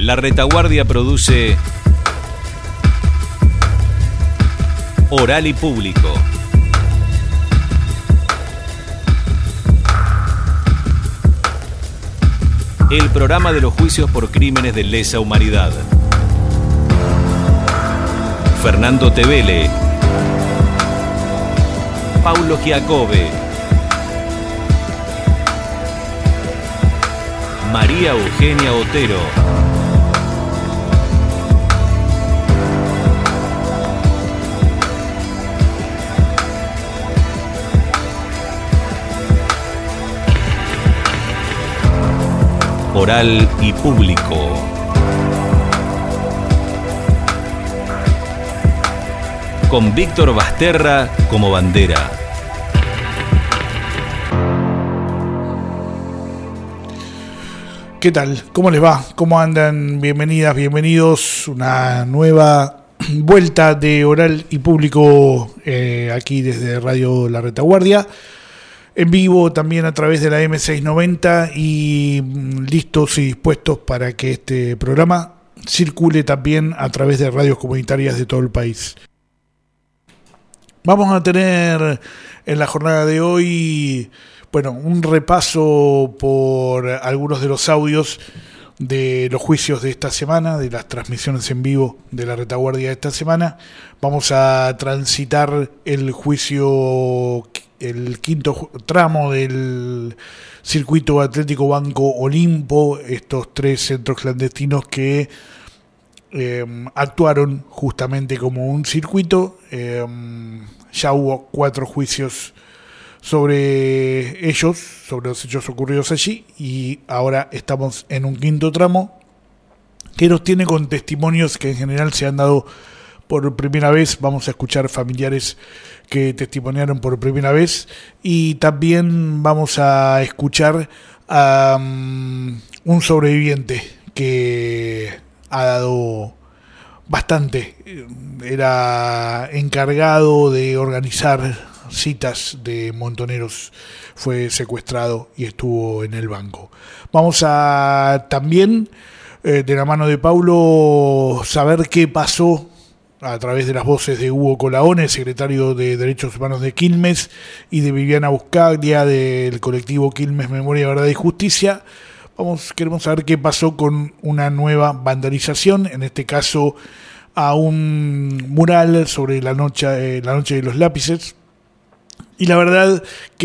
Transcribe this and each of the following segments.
La Retaguardia produce Oral y Público. El programa de los juicios por crímenes de lesa humanidad. Fernando Tevele, Paulo Giacobbe, María Eugenia Otero, Oral y Público. Con Víctor Basterra como bandera. ¿Qué tal? ¿Cómo les va? ¿Cómo andan? Bienvenidas, bienvenidos. Una nueva vuelta de Oral y Público aquí desde Radio La Retaguardia. En vivo también a través de la M690 y listos y dispuestos para que este programa circule también a través de radios comunitarias de todo el país. Vamos a tener en la jornada de hoy, un repaso por algunos de los audios de los juicios de esta semana, de las transmisiones en vivo de la Retaguardia de esta semana. Vamos a transitar el juicio, el quinto tramo del circuito Atlético Banco Olimpo, estos tres centros clandestinos que actuaron justamente como un circuito. Ya hubo 4 juicios sobre ellos, sobre los hechos ocurridos allí, y ahora estamos en un quinto tramo que nos tiene con testimonios que en general se han dado por primera vez. Vamos a escuchar familiares que testimoniaron por primera vez y también vamos a escuchar a un sobreviviente que ha dado bastante. Era encargado de organizar citas de montoneros, fue secuestrado y estuvo en el banco. Vamos a también, de la mano de Paulo, saber qué pasó a través de las voces de Hugo Colaone, secretario de Derechos Humanos de Quilmes, y de Viviana Buscaglia, del colectivo Quilmes Memoria, Verdad y Justicia. Queremos saber qué pasó con una nueva vandalización, en este caso a un mural sobre la noche de los lápices. Y la verdad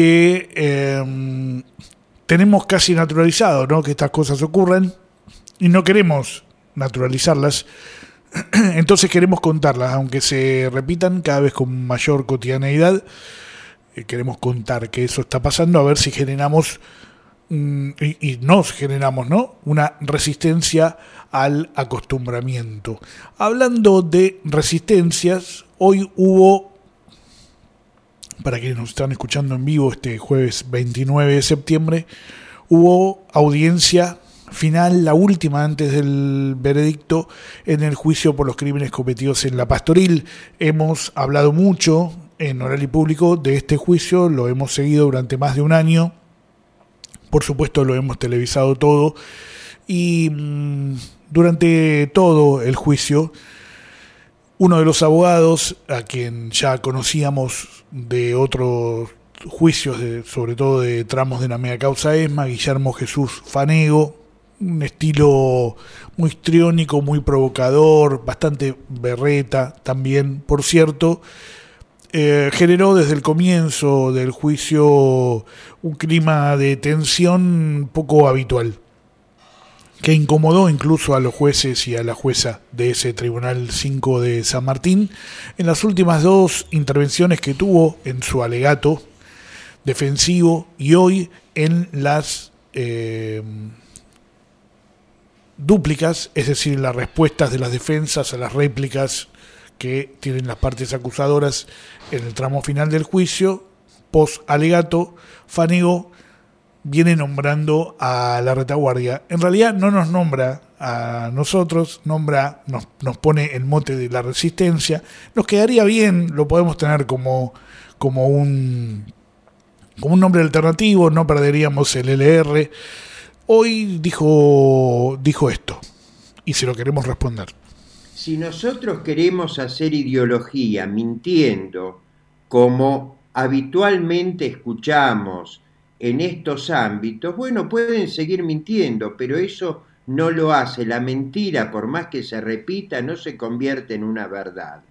que tenemos casi naturalizado, ¿no?, que estas cosas ocurran y no queremos naturalizarlas. Entonces queremos contarlas, aunque se repitan cada vez con mayor cotidianeidad. Queremos contar que eso está pasando, a ver si generamos y nos generamos, ¿no?, una resistencia al acostumbramiento. Hablando de resistencias, hoy hubo, para quienes nos están escuchando en vivo este jueves 29 de septiembre, hubo audiencia final, la última antes del veredicto, en el juicio por los crímenes cometidos en La Pastoril. Hemos hablado mucho en Oral y Público de este juicio, lo hemos seguido durante más de un año, por supuesto lo hemos televisado todo, y durante todo el juicio, uno de los abogados, a quien ya conocíamos de otros juicios, sobre todo de tramos de la mega causa ESMA, Guillermo Jesús Fanego, un estilo muy histriónico, muy provocador, bastante berreta también, por cierto, generó desde el comienzo del juicio un clima de tensión poco habitual, que incomodó incluso a los jueces y a la jueza de ese Tribunal 5 de San Martín en las últimas 2 intervenciones que tuvo en su alegato defensivo y hoy en las dúplicas, es decir, las respuestas de las defensas a las réplicas que tienen las partes acusadoras en el tramo final del juicio. Post alegato, Fanego viene nombrando a la Retaguardia. En realidad no nos nombra a nosotros, nos pone el mote de la resistencia. Nos quedaría bien, lo podemos tener como un nombre alternativo, no perderíamos el LR. Hoy dijo esto, y se lo queremos responder. Si nosotros queremos hacer ideología mintiendo, como habitualmente escuchamos en estos ámbitos, bueno, pueden seguir mintiendo, pero eso no lo hace. La mentira, por más que se repita, no se convierte en una verdad.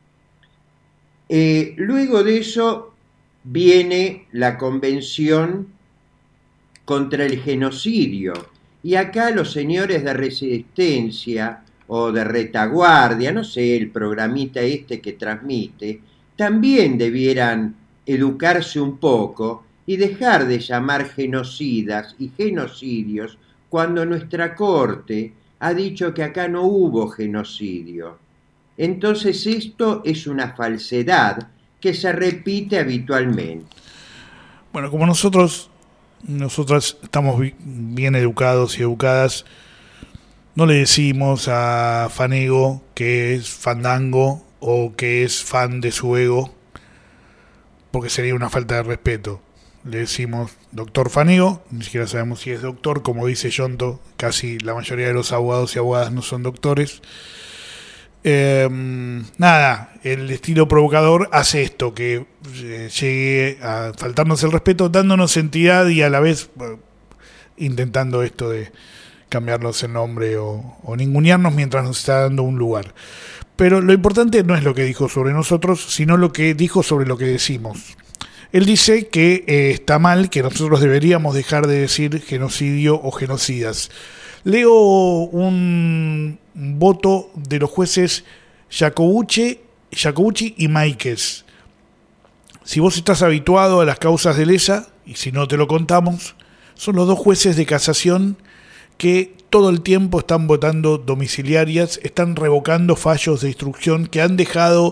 Luego de eso viene la Convención contra el Genocidio, y acá los señores de Resistencia o de Retaguardia, no sé, el programita este que transmite, también debieran educarse un poco y dejar de llamar genocidas y genocidios cuando nuestra Corte ha dicho que acá no hubo genocidio. Entonces esto es una falsedad que se repite habitualmente. Bueno, como nosotras estamos bien educados y educadas, no le decimos a Fanego que es fandango o que es fan de su ego, porque sería una falta de respeto. Le decimos doctor Fanego, ni siquiera sabemos si es doctor, como dice Yonto, casi la mayoría de los abogados y abogadas no son doctores. Nada, el estilo provocador hace esto, que llegue a faltarnos el respeto, dándonos entidad y a la vez intentando esto de cambiarnos el nombre o ningunearnos mientras nos está dando un lugar. Pero lo importante no es lo que dijo sobre nosotros, sino lo que dijo sobre lo que decimos. Él dice que está mal, que nosotros deberíamos dejar de decir genocidio o genocidas. Leo un voto de los jueces Jacobucci y Máiquez. Si vos estás habituado a las causas de lesa, y si no te lo contamos, son los dos jueces de casación que todo el tiempo están votando domiciliarias, están revocando fallos de instrucción que han dejado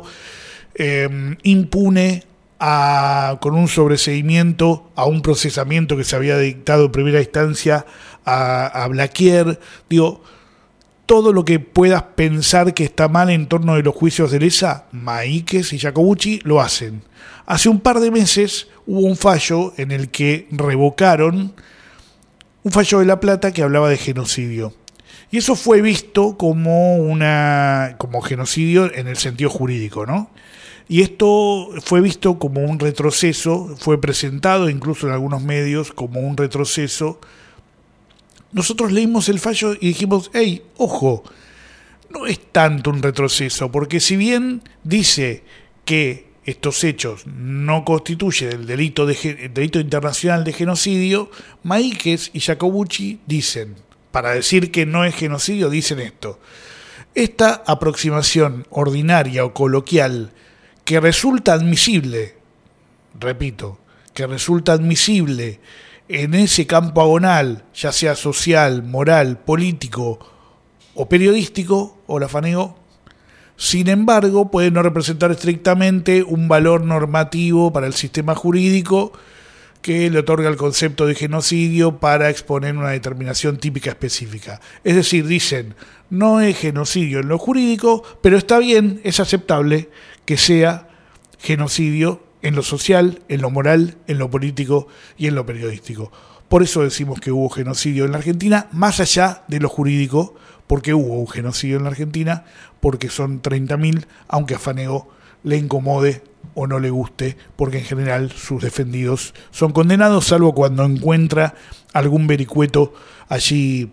impune con un sobreseimiento a un procesamiento que se había dictado en primera instancia a Blaquier. Digo, todo lo que puedas pensar que está mal en torno de los juicios de lesa, Máiquez y Jacobucci lo hacen. Hace un par de meses hubo un fallo en el que revocaron un fallo de La Plata que hablaba de genocidio. Y eso fue visto como genocidio en el sentido jurídico, ¿no? Y esto fue visto como un retroceso, fue presentado incluso en algunos medios como un retroceso. Nosotros leímos el fallo y dijimos, hey, ojo, no es tanto un retroceso, porque si bien dice que estos hechos no constituyen el delito internacional de genocidio, Máiquez y Jacobucci dicen, para decir que no es genocidio, dicen esto: esta aproximación ordinaria o coloquial que resulta admisible, repito, que resulta admisible en ese campo agonal, ya sea social, moral, político o periodístico, o la Fanego, sin embargo, puede no representar estrictamente un valor normativo para el sistema jurídico que le otorga el concepto de genocidio para exponer una determinación típica específica. Es decir, dicen, no es genocidio en lo jurídico, pero está bien, es aceptable que sea genocidio en lo social, en lo moral, en lo político y en lo periodístico. Por eso decimos que hubo genocidio en la Argentina, más allá de lo jurídico, porque hubo un genocidio en la Argentina, porque son 30.000, aunque a Fanego le incomode o no le guste, porque en general sus defendidos son condenados, salvo cuando encuentra algún vericueto allí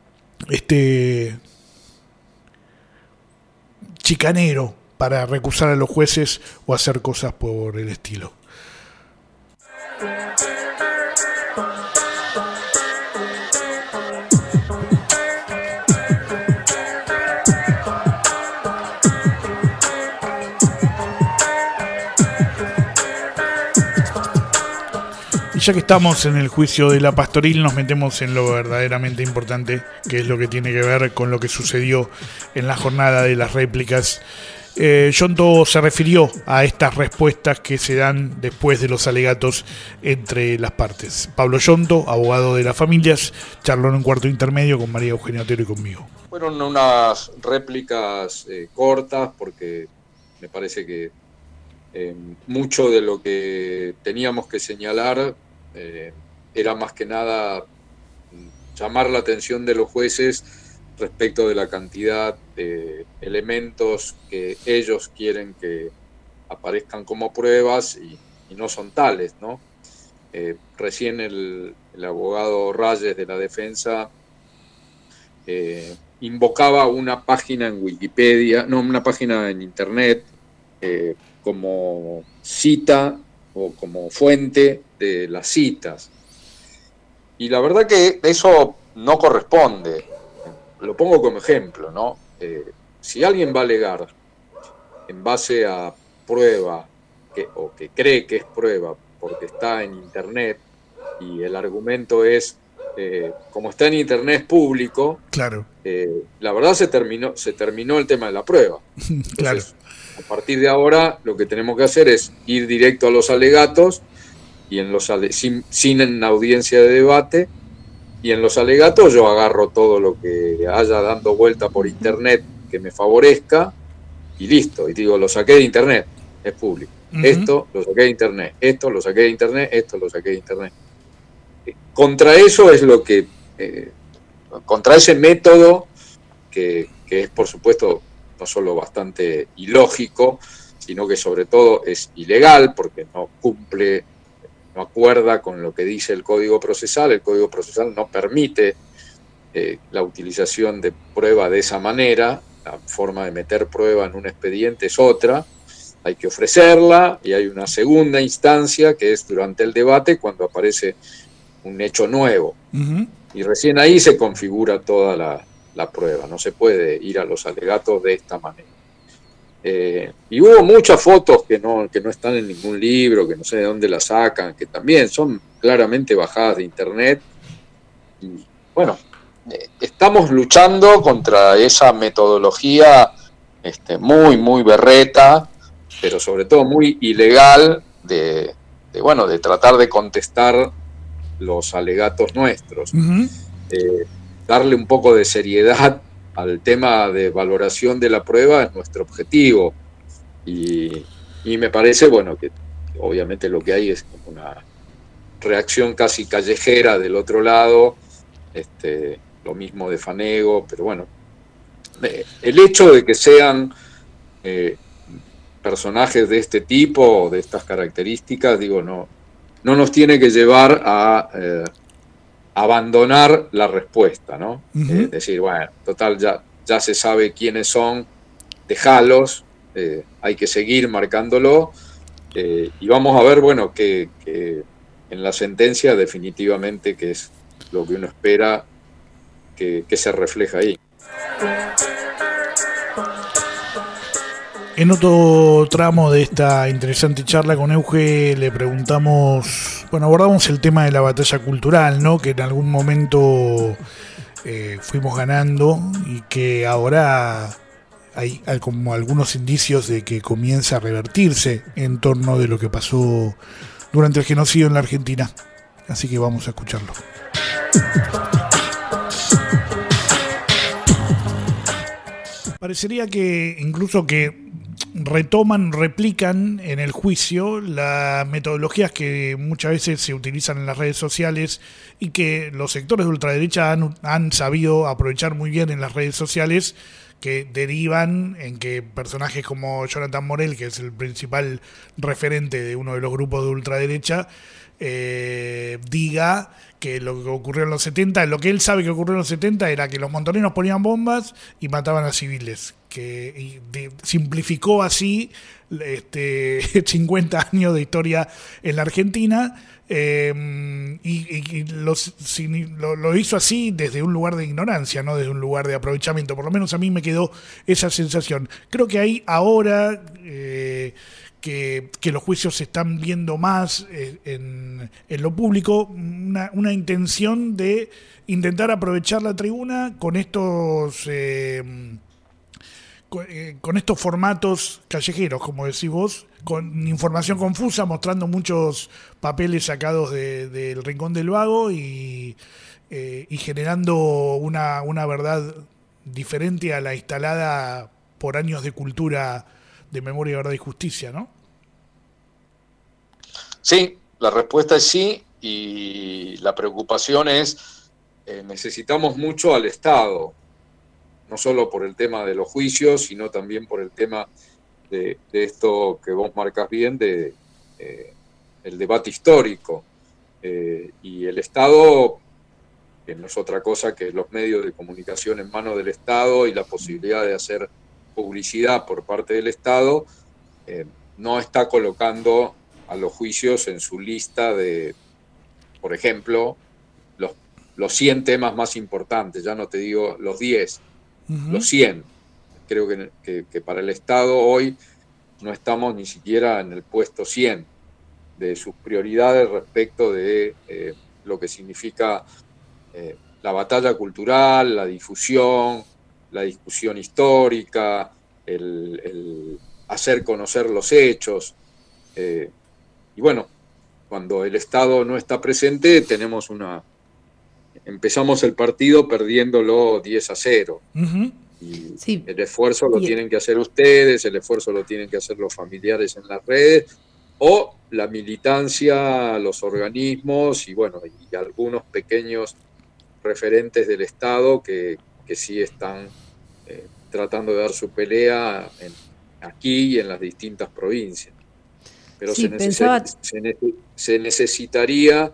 chicanero para recusar a los jueces o hacer cosas por el estilo. Ya que estamos en el juicio de la Pastoril, nos metemos en lo verdaderamente importante, que es lo que tiene que ver con lo que sucedió en la jornada de las réplicas. Yonto se refirió a estas respuestas que se dan después de los alegatos entre las partes. Pablo Yonto, abogado de las familias, charló en un cuarto intermedio con María Eugenia Otero y conmigo. Fueron unas réplicas cortas, porque me parece que mucho de lo que teníamos que señalar era más que nada llamar la atención de los jueces respecto de la cantidad de elementos que ellos quieren que aparezcan como pruebas y no son tales, ¿no? Recién el abogado Reyes de la defensa invocaba una página en Wikipedia, no, una página en Internet como cita o como fuente de las citas. Y la verdad que eso no corresponde. Lo pongo como ejemplo, ¿no? Si alguien va a alegar en base a prueba o que cree que es prueba porque está en Internet y el argumento es como está en Internet público, claro, la verdad se terminó el tema de la prueba. Entonces, claro. a partir de ahora lo que tenemos que hacer es ir directo a los alegatos y sin audiencia de debate, y en los alegatos yo agarro todo lo que haya dando vuelta por Internet que me favorezca y listo, y digo, lo saqué de Internet, es público. Esto lo saqué de Internet, esto lo saqué de Internet, esto lo saqué de Internet. Contra eso es lo que, contra ese método que es por supuesto no solo bastante ilógico, sino que sobre todo es ilegal porque no cumple, no acuerda con lo que dice el Código Procesal. El Código Procesal no permite la utilización de prueba de esa manera. La forma de meter prueba en un expediente es otra, hay que ofrecerla, y hay una segunda instancia que es durante el debate cuando aparece un hecho nuevo. Y recién ahí se configura toda la prueba, no se puede ir a los alegatos de esta manera. Y hubo muchas fotos que no están en ningún libro, que no sé de dónde las sacan, que también son claramente bajadas de Internet. Y bueno, estamos luchando contra esa metodología muy, muy berreta, pero sobre todo muy ilegal de tratar de contestar los alegatos nuestros. Darle un poco de seriedad al tema de valoración de la prueba es nuestro objetivo, y me parece, bueno, que obviamente lo que hay es una reacción casi callejera del otro lado, lo mismo de Fanego, pero bueno, el hecho de que sean personajes de este tipo, de estas características, digo, no nos tiene que llevar a abandonar la respuesta, ¿no? Decir, bueno, total, ya se sabe quiénes son, dejalos, hay que seguir marcándolo, y vamos a ver, bueno, que en la sentencia definitivamente que es lo que uno espera que se refleja ahí. En otro tramo de esta interesante charla con Euge le preguntamos, abordamos el tema de la batalla cultural, ¿no? Que en algún momento fuimos ganando y que ahora hay como algunos indicios de que comienza a revertirse en torno de lo que pasó durante el genocidio en la Argentina. Así que vamos a escucharlo. Parecería que incluso que replican en el juicio las metodologías que muchas veces se utilizan en las redes sociales y que los sectores de ultraderecha han sabido aprovechar muy bien en las redes sociales, que derivan en que personajes como Jonathan Morel, que es el principal referente de uno de los grupos de ultraderecha, diga que lo que ocurrió en los 70, lo que él sabe que ocurrió en los 70 era que los montoneros ponían bombas y mataban a civiles, simplificó así 50 años de historia en la Argentina, y lo hizo así desde un lugar de ignorancia, no desde un lugar de aprovechamiento. Por lo menos a mí me quedó esa sensación. Creo que hay ahora que los juicios se están viendo más en lo público, una intención de intentar aprovechar la tribuna con estos formatos callejeros, como decís vos, con información confusa, mostrando muchos papeles sacados del Rincón del Vago y generando una verdad diferente a la instalada por años de cultura de memoria, verdad y justicia, ¿no? Sí, la respuesta es sí, y la preocupación es necesitamos mucho al Estado. no solo por el tema de los juicios, sino también por el tema de esto que vos marcas bien, de el debate histórico. Y el Estado, que no es otra cosa que los medios de comunicación en manos del Estado y la posibilidad de hacer publicidad por parte del Estado, no está colocando a los juicios en su lista de, por ejemplo, los 100 temas más importantes, ya no te digo los 10, los 100. Creo que para el Estado hoy no estamos ni siquiera en el puesto 100 de sus prioridades respecto de lo que significa la batalla cultural, la difusión, la discusión histórica, el hacer conocer los hechos. Y bueno, cuando el Estado no está presente, empezamos el partido perdiéndolo 10-0. Y sí, el esfuerzo lo tienen que hacer ustedes, el esfuerzo lo tienen que hacer los familiares en las redes, o la militancia, los organismos y bueno, y algunos pequeños referentes del Estado que sí están tratando de dar su pelea aquí y en las distintas provincias. Pero sí, se necesitaría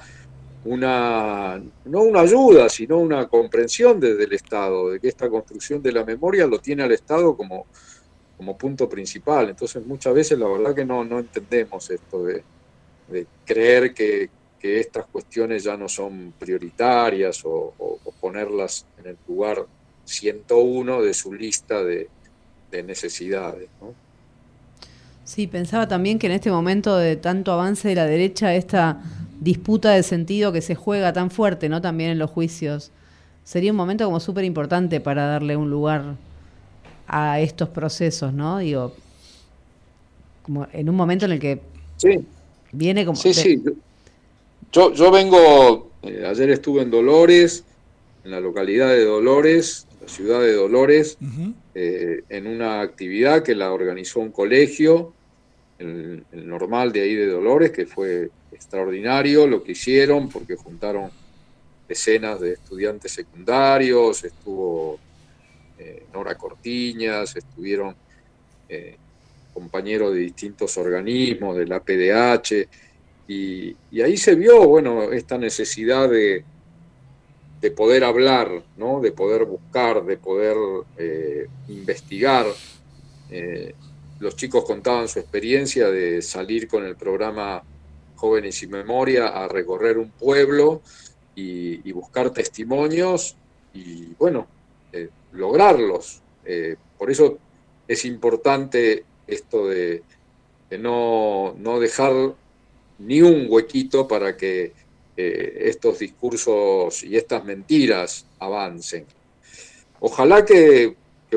no una ayuda, sino una comprensión desde el Estado, de que esta construcción de la memoria lo tiene al Estado como punto principal. Entonces muchas veces la verdad que no entendemos esto de creer que estas cuestiones ya no son prioritarias o ponerlas en el lugar 101 de su lista de necesidades, ¿no? Sí, pensaba también que en este momento de tanto avance de la derecha, esta disputa de sentido que se juega tan fuerte, ¿no? También en los juicios, sería un momento como súper importante para darle un lugar a estos procesos, ¿no? Digo, como en un momento en el que sí, viene como... Sí. Yo vengo, ayer estuve en Dolores, en la localidad de Dolores, la ciudad de Dolores, en una actividad que la organizó un colegio, el normal de ahí de Dolores, que fue extraordinario lo que hicieron, porque juntaron decenas de estudiantes secundarios, estuvo Nora Cortiñas, estuvieron compañeros de distintos organismos, de la PDH, y ahí se vio, bueno, esta necesidad de poder hablar, ¿no? De poder buscar, de poder investigar. Los chicos contaban su experiencia de salir con el programa Jóvenes sin Memoria a recorrer un pueblo y buscar testimonios y, bueno, lograrlos. Por eso es importante esto de no dejar ni un huequito para que estos discursos y estas mentiras avancen. Ojalá que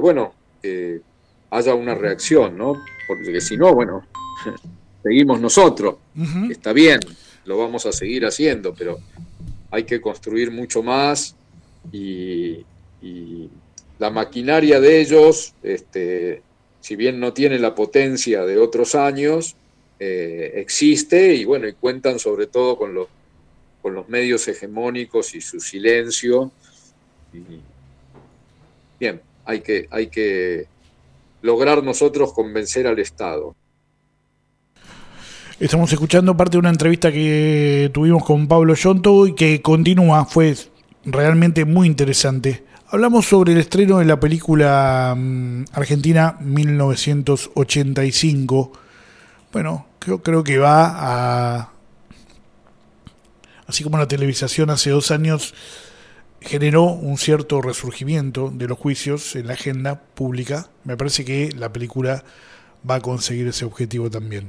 haya una reacción, ¿no? Porque si no, bueno, seguimos nosotros. Está bien, lo vamos a seguir haciendo, pero hay que construir mucho más y la maquinaria de ellos, si bien no tiene la potencia de otros años, existe y bueno, y cuentan sobre todo con los medios hegemónicos y su silencio. Bien, hay que lograr nosotros convencer al Estado. Estamos escuchando parte de una entrevista que tuvimos con Pablo Yonto y que continúa, fue realmente muy interesante. Hablamos sobre el estreno de la película argentina 1985. Bueno, creo que va a... Así como la televisación hace 2 años generó un cierto resurgimiento de los juicios en la agenda pública, me parece que la película va a conseguir ese objetivo también.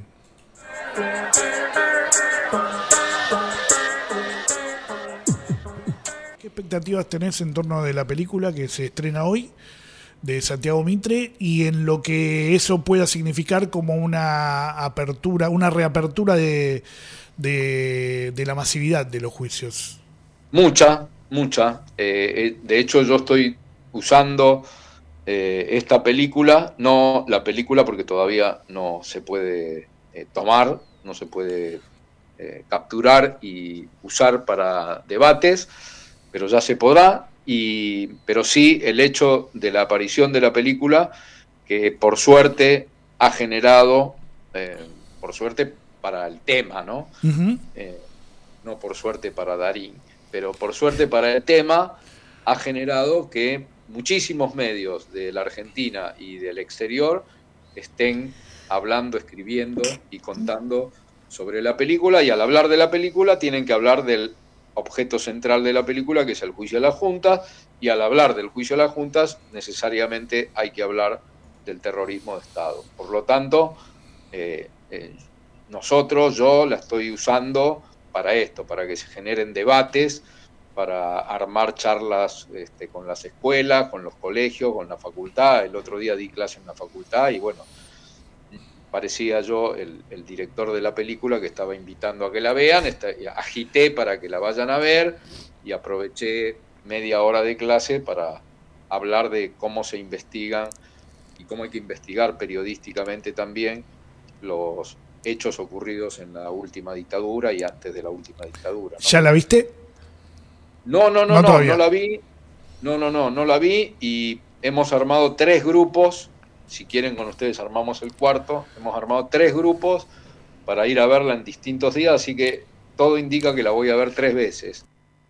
¿Qué expectativas tenés en torno de la película que se estrena hoy, de Santiago Mitre, y en lo que eso pueda significar como una apertura, una reapertura de la masividad de los juicios? Mucha. De hecho, yo estoy usando esta película, no la película porque todavía no se puede tomar, no se puede capturar y usar para debates, pero ya se podrá. pero sí el hecho de la aparición de la película, que por suerte ha generado, por suerte para el tema, ¿no? Uh-huh. No por suerte para Darín, pero por suerte para el tema, ha generado que muchísimos medios de la Argentina y del exterior estén hablando, escribiendo y contando sobre la película, y al hablar de la película tienen que hablar del objeto central de la película, que es el juicio de las juntas, y al hablar del juicio de las juntas necesariamente hay que hablar del terrorismo de Estado. Por lo tanto, yo la estoy usando para esto, para que se generen debates, para armar charlas con las escuelas, con los colegios, con la facultad. El otro día di clase en la facultad y bueno, parecía yo el director de la película que estaba invitando a que la vean, agité para que la vayan a ver y aproveché media hora de clase para hablar de cómo se investigan y cómo hay que investigar periodísticamente también los hechos ocurridos en la última dictadura y antes de la última dictadura, ¿no? ¿Ya la viste? No la vi. No la vi, y hemos armado 3 grupos. Si quieren, con ustedes armamos el cuarto. Hemos armado 3 grupos para ir a verla en distintos días, así que todo indica que la voy a ver 3 veces.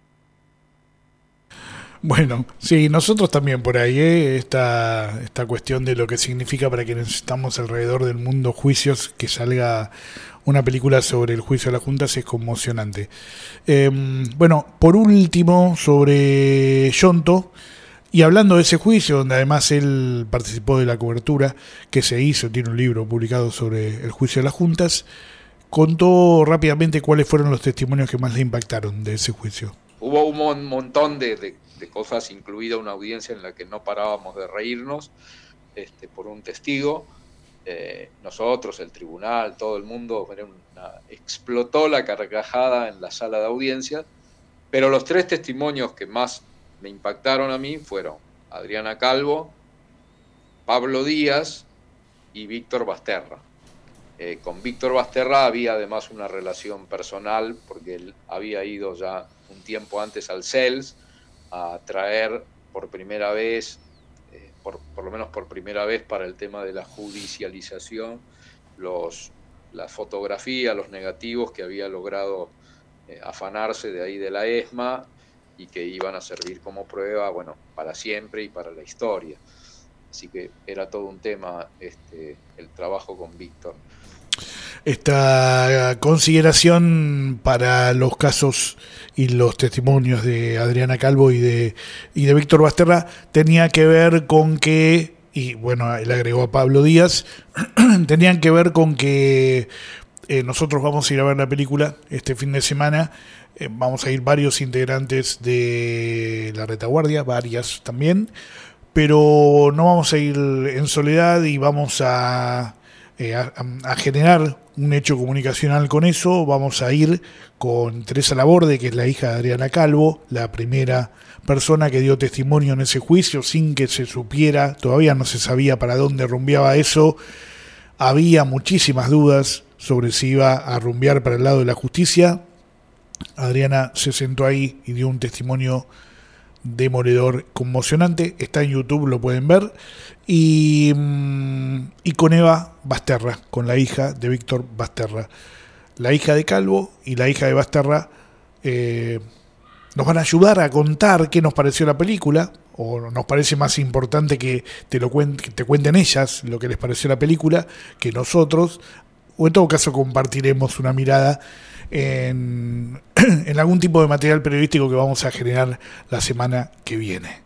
Bueno, sí, nosotros también por ahí, esta cuestión de lo que significa para quienes estamos alrededor del mundo juicios, que salga una película sobre el juicio de las juntas es conmocionante. Bueno, por último, sobre Yonto, y hablando de ese juicio, donde además él participó de la cobertura que se hizo, tiene un libro publicado sobre el juicio de las juntas, contó rápidamente cuáles fueron los testimonios que más le impactaron de ese juicio. Hubo un montón de cosas, incluida una audiencia en la que no parábamos de reírnos por un testigo. Nosotros, el tribunal, todo el mundo, explotó la carcajada en la sala de audiencia, pero los 3 testimonios que más me impactaron a mí fueron Adriana Calvo, Pablo Díaz y Víctor Basterra. Con Víctor Basterra había además una relación personal, porque él había ido ya un tiempo antes al CELS a traer por primera vez, por lo menos por primera vez para el tema de la judicialización, la fotografía, los negativos que había logrado afanarse de ahí de la ESMA y que iban a servir como prueba, bueno, para siempre y para la historia. Así que era todo un tema el trabajo con Víctor. Esta consideración para los casos y los testimonios de Adriana Calvo y de Víctor Basterra tenía que ver con que, y bueno, él agregó a Pablo Díaz, tenían que ver con que nosotros vamos a ir a ver la película este fin de semana. Vamos a ir varios integrantes de la retaguardia, varias también, pero no vamos a ir en soledad y vamos a generar un hecho comunicacional con eso. Vamos a ir con Teresa Laborde, que es la hija de Adriana Calvo, la primera persona que dio testimonio en ese juicio sin que se supiera, todavía no se sabía para dónde rumbeaba eso. Había muchísimas dudas sobre si iba a rumbear para el lado de la justicia. Adriana se sentó ahí y dio un testimonio demoledor, conmocionante. Está en YouTube, lo pueden ver. Y con Eva Basterra, con la hija de Víctor Basterra, la hija de Calvo y la hija de Basterra, nos van a ayudar a contar qué nos pareció la película, o nos parece más importante que te cuenten ellas lo que les pareció la película que nosotros, o en todo caso compartiremos una mirada en algún tipo de material periodístico que vamos a generar la semana que viene.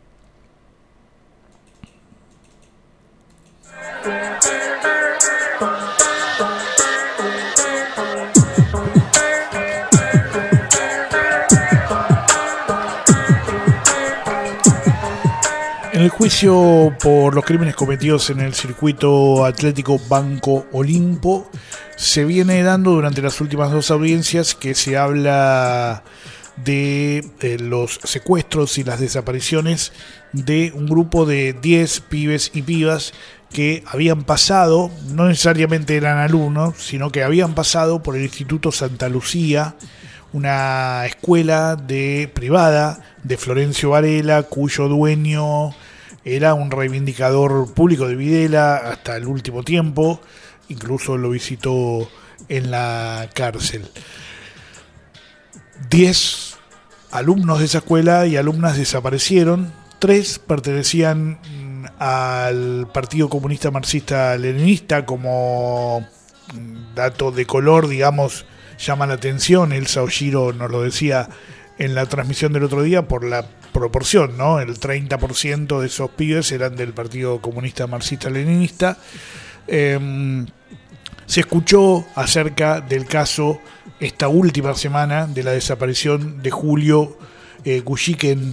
En el juicio por los crímenes cometidos en el circuito atlético Banco Olimpo se viene dando durante las últimas 2 audiencias que se habla de los secuestros y las desapariciones de un grupo de 10 pibes y pibas que habían pasado, no necesariamente eran alumnos, sino que habían pasado por el Instituto Santa Lucía, una escuela privada de Florencio Varela, cuyo dueño era un reivindicador público de Videla hasta el último tiempo, incluso lo visitó en la cárcel. 10 alumnos de esa escuela y alumnas desaparecieron, 3 pertenecían al Partido Comunista Marxista-Leninista. Como dato de color, digamos, llama la atención, Elsa Oshiro nos lo decía en la transmisión del otro día, por la proporción, ¿no? El 30% de esos pibes eran del Partido Comunista Marxista-Leninista. Se escuchó acerca del caso esta última semana de la desaparición de Julio Gushiken,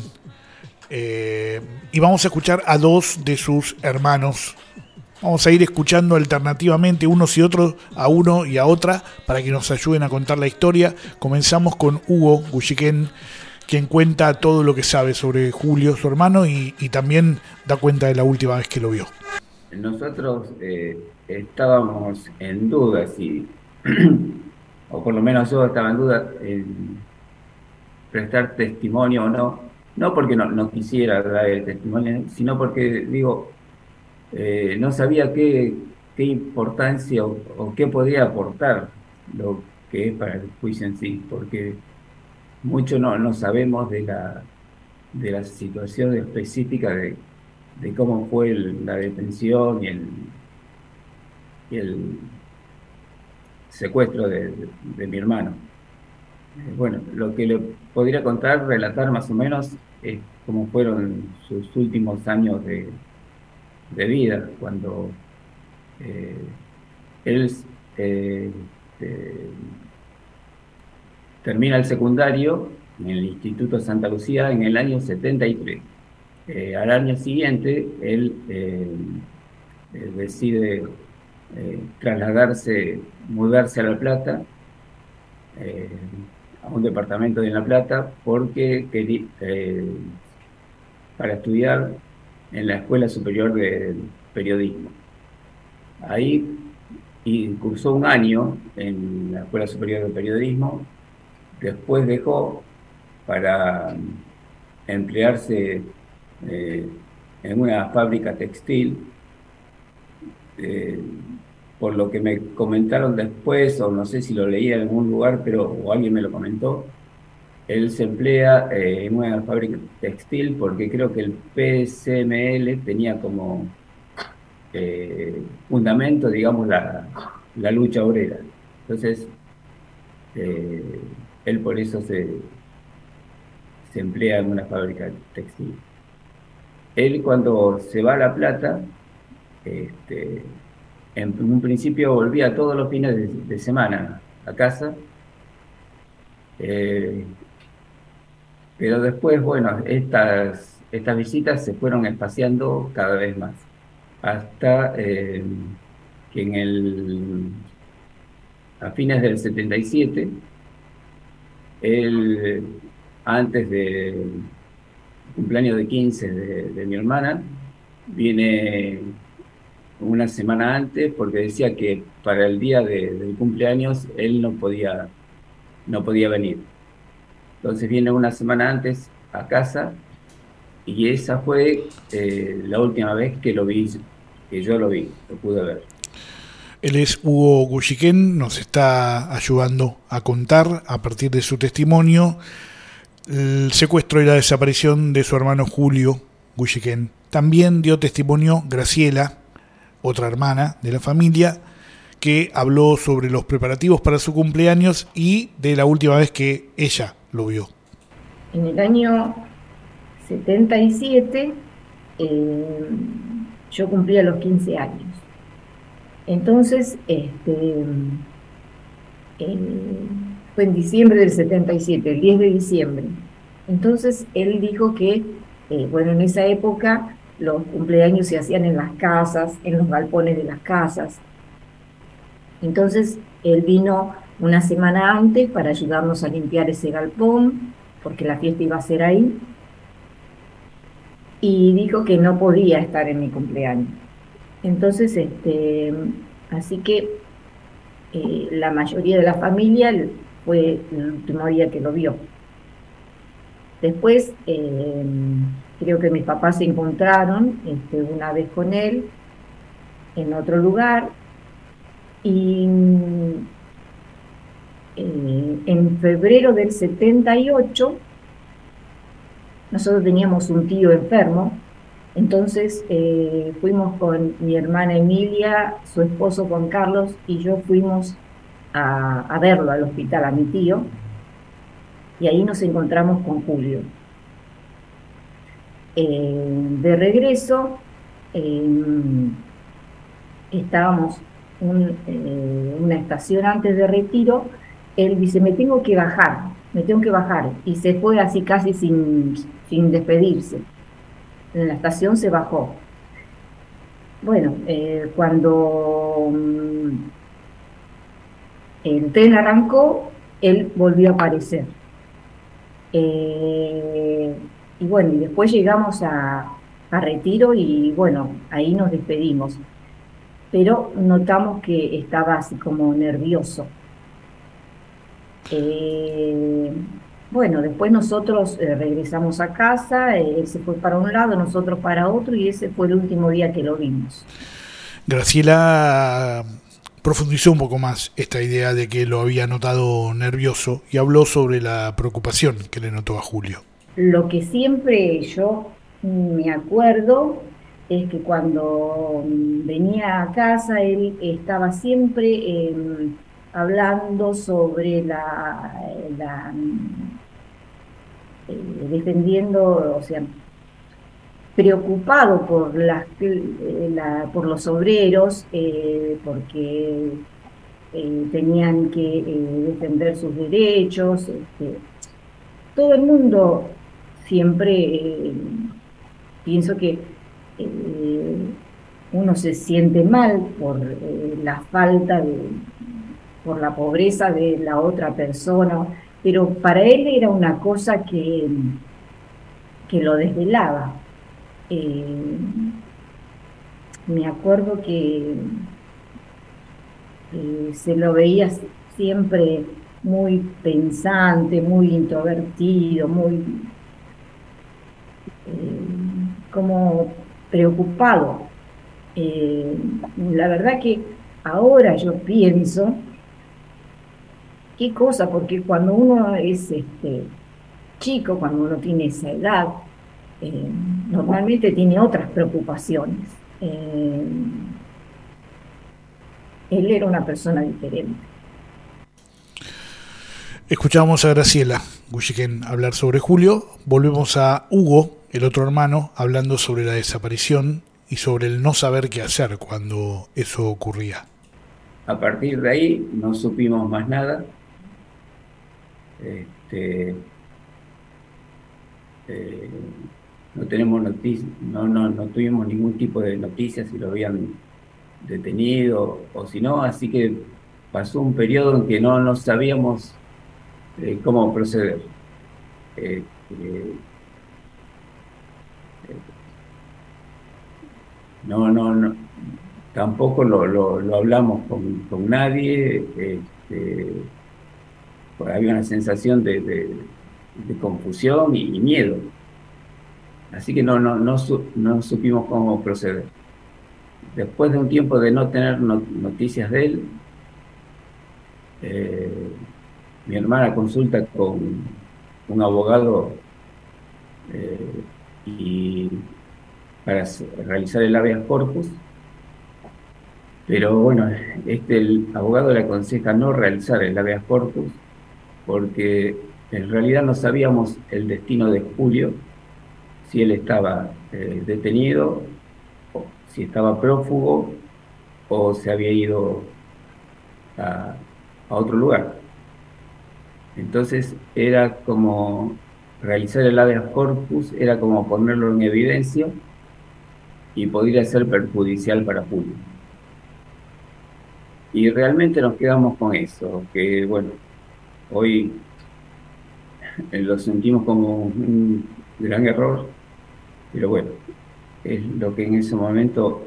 y vamos a escuchar a 2 de sus hermanos. Vamos a ir escuchando alternativamente unos y otros, a uno y a otra, para que nos ayuden a contar la historia. Comenzamos con Hugo Gushiken, quien cuenta todo lo que sabe sobre Julio, su hermano, y también da cuenta de la última vez que lo vio. Nosotros estábamos en duda, si, o por lo menos yo estaba en duda en prestar testimonio o no porque no quisiera dar el testimonio, sino porque, digo, no sabía qué importancia o qué podría aportar lo que es para el juicio en sí, porque mucho no sabemos de la situación específica de cómo fue la detención y el secuestro de mi hermano. Bueno, lo que le podría contar, relatar más o menos, es cómo fueron sus últimos años de vida, cuando él termina el secundario en el Instituto Santa Lucía en el año 73. Al año siguiente, él decide mudarse a La Plata, a un departamento de La Plata, porque para estudiar en la Escuela Superior de Periodismo. Ahí cursó un año en la Escuela Superior de Periodismo, después dejó para emplearse en una fábrica textil. Por lo que me comentaron después, o no sé si lo leí en algún lugar, o alguien me lo comentó, él se emplea en una fábrica textil porque creo que el PCML tenía como fundamento, digamos, la lucha obrera. Entonces, él por eso se emplea en una fábrica textil. Él, cuando se va a La Plata, en un principio volvía todos los fines de semana a casa, pero después, bueno, estas visitas se fueron espaciando cada vez más, hasta que a fines del 77, él, antes del cumpleaños de 15 de mi hermana, viene una semana antes, porque decía que para el día del cumpleaños él no podía venir. Entonces viene una semana antes a casa, y esa fue la última vez que yo lo pude ver. Él es Hugo Gushiken, nos está ayudando a contar, a partir de su testimonio, el secuestro y la desaparición de su hermano Julio Gushiken. También dio testimonio Graciela, otra hermana de la familia, que habló sobre los preparativos para su cumpleaños y de la última vez que ella lo vio. En el año 77 yo cumplía los 15 años. Entonces, fue en diciembre del 77, el 10 de diciembre. Entonces, él dijo que, en esa época los cumpleaños se hacían en las casas, en los galpones de las casas. Entonces, él vino una semana antes para ayudarnos a limpiar ese galpón, porque la fiesta iba a ser ahí, y dijo que no podía estar en mi cumpleaños. Entonces, así que la mayoría de la familia fue el último día que lo vio. Después, creo que mis papás se encontraron una vez con él en otro lugar, y en febrero del 78 nosotros teníamos un tío enfermo. Entonces fuimos con mi hermana Emilia, su esposo Juan Carlos y yo fuimos a verlo al hospital, a mi tío, y ahí nos encontramos con Julio. De regreso, estábamos una estación antes de Retiro. Él dice, me tengo que bajar, y se fue así casi sin despedirse. En la estación se bajó. Bueno, cuando el tren arrancó, él volvió a aparecer. Y bueno, y después llegamos a Retiro y bueno, ahí nos despedimos. Pero notamos que estaba así como nervioso. Bueno, después nosotros regresamos a casa, él se fue para un lado, nosotros para otro, y ese fue el último día que lo vimos. Graciela profundizó un poco más esta idea de que lo había notado nervioso y habló sobre la preocupación que le notó a Julio. Lo que siempre yo me acuerdo es que cuando venía a casa él estaba siempre hablando sobre defendiendo, o sea, preocupado por por los obreros, porque tenían que defender sus derechos. Todo el mundo siempre, pienso que uno se siente mal por la falta por la pobreza de la otra persona, pero para él era una cosa que lo desvelaba. Me acuerdo que se lo veía siempre muy pensante, muy introvertido, muy como preocupado. La verdad que ahora yo pienso, qué cosa, porque cuando uno es chico, cuando uno tiene esa edad, normalmente tiene otras preocupaciones. Él era una persona diferente. Escuchamos a Graciela Guilliquén hablar sobre Julio. Volvemos a Hugo, el otro hermano, hablando sobre la desaparición y sobre el no saber qué hacer cuando eso ocurría. A partir de ahí no supimos más nada. No tenemos noticias, no tuvimos ningún tipo de noticias si lo habían detenido o si no, así que pasó un periodo en que no sabíamos cómo proceder. No, tampoco lo hablamos con nadie. Había una sensación de confusión y miedo. Así que no supimos cómo proceder. Después de un tiempo de no tener noticias de él, mi hermana consulta con un abogado y para realizar el habeas corpus, pero bueno, el abogado le aconseja no realizar el habeas corpus porque en realidad no sabíamos el destino de Julio, si él estaba detenido, o si estaba prófugo o se había ido a otro lugar. Entonces era como realizar el habeas corpus, era como ponerlo en evidencia y podría ser perjudicial para Julio. Y realmente nos quedamos con eso, que bueno, hoy lo sentimos como un gran error, pero bueno, es lo que en ese momento